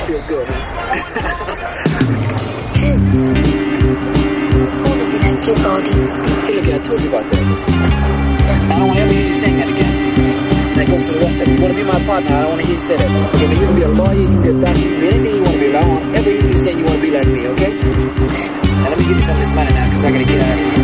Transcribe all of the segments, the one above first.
feels good, huh? Hey, look, I told you about that. Yes. I don't want to ever hear you saying that again. That goes for the rest of you. You want to be my partner, I don't want to hear you say that. Okay, but you can be a lawyer, you can be a doctor, you can be anything you want to be, but I don't want to ever hear you saying you want to be like me, okay? Now let me give you some of this money now, because I got to get out of here.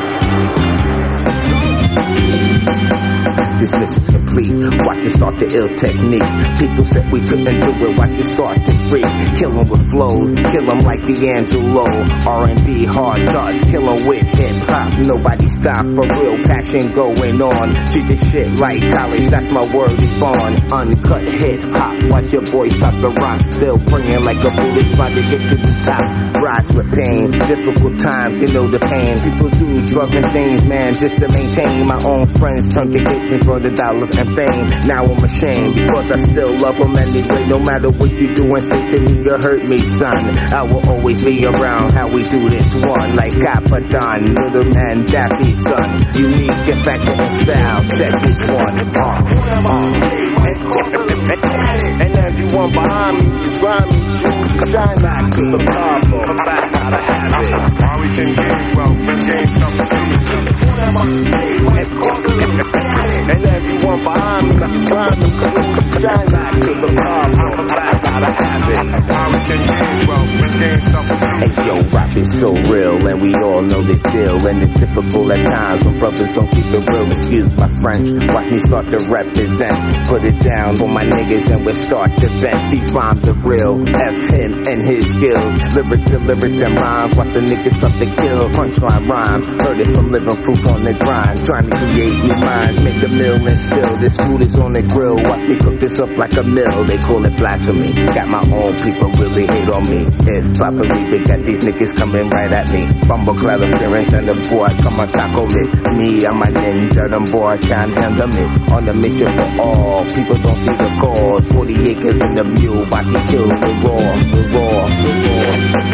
This mission's complete. Watch it start the ill technique. People said we couldn't do it. Watch it start to free. Kill 'em with flows. Kill 'em like D'Angelo. R&B, hard charts. Kill 'em with hip-hop. Nobody stop. For real passion going on. Treat this shit like college. That's my word. It's on. Uncut hip-hop. Watch your boy stop the rock. Still praying like a Buddhist about to get to the top. Rise with pain. Difficult times. You know the pain. People do drugs and things, man, just to maintain. My own friends turn to kitchens for the dollars and fame. Now I'm ashamed because I still love them anyway. No matter what you do and say to me, you hurt me, son. I will always be around how we do this one. Like Capadon, Little Man, Daffy, son. Unique, infected in style. Check this one. And everyone behind me is grimy. You shine like to the problem. Back gotta have it. How we can gain wealth and gain self-esteem. And everyone behind me is grimy. You shine like to the problem. Back gotta have it. How we can gain wealth and gain self-esteem. Hey yo, rap is so real and we all know the deal. And it's difficult at times when brothers don't keep it real. Excuse my French, watch me start to represent. Put it down for my niggas and we'll start to vent. These rhymes are real, F him and his skills. Lyrics and lyrics and rhymes, watch the niggas start to kill. Punchline rhymes, heard it from living proof on the grind. Trying to create new minds, make a meal and still this food is on the grill. Watch me cook this up like a meal, they call it blasphemy. Got my own people really hate on me. If I believe it, got these niggas coming right at me. Bumble interference and the boy come and tackle me. Me, I'm a ninja, them boy can't handle me. On a mission for all, people don't see the cause. 40 acres in the mule, watch me kill the raw, the raw, the raw.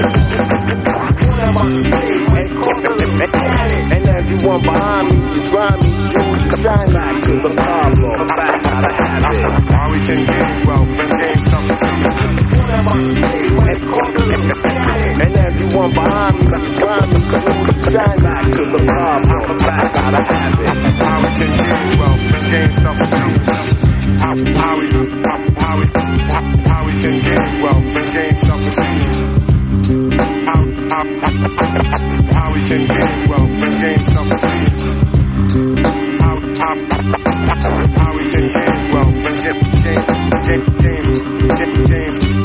And everyone behind me is grimy. You shine like to the problem. Back gotta have it. How we can gain wealth and gain self-esteem. And everyone behind me is grimy. You shine like to the problem. Back gotta have it. How we can gain wealth and gain self-esteem. How we can gain wealth and gain self-esteem. How we can gain wealth and gain self-esteem. How we can gain wealth and gain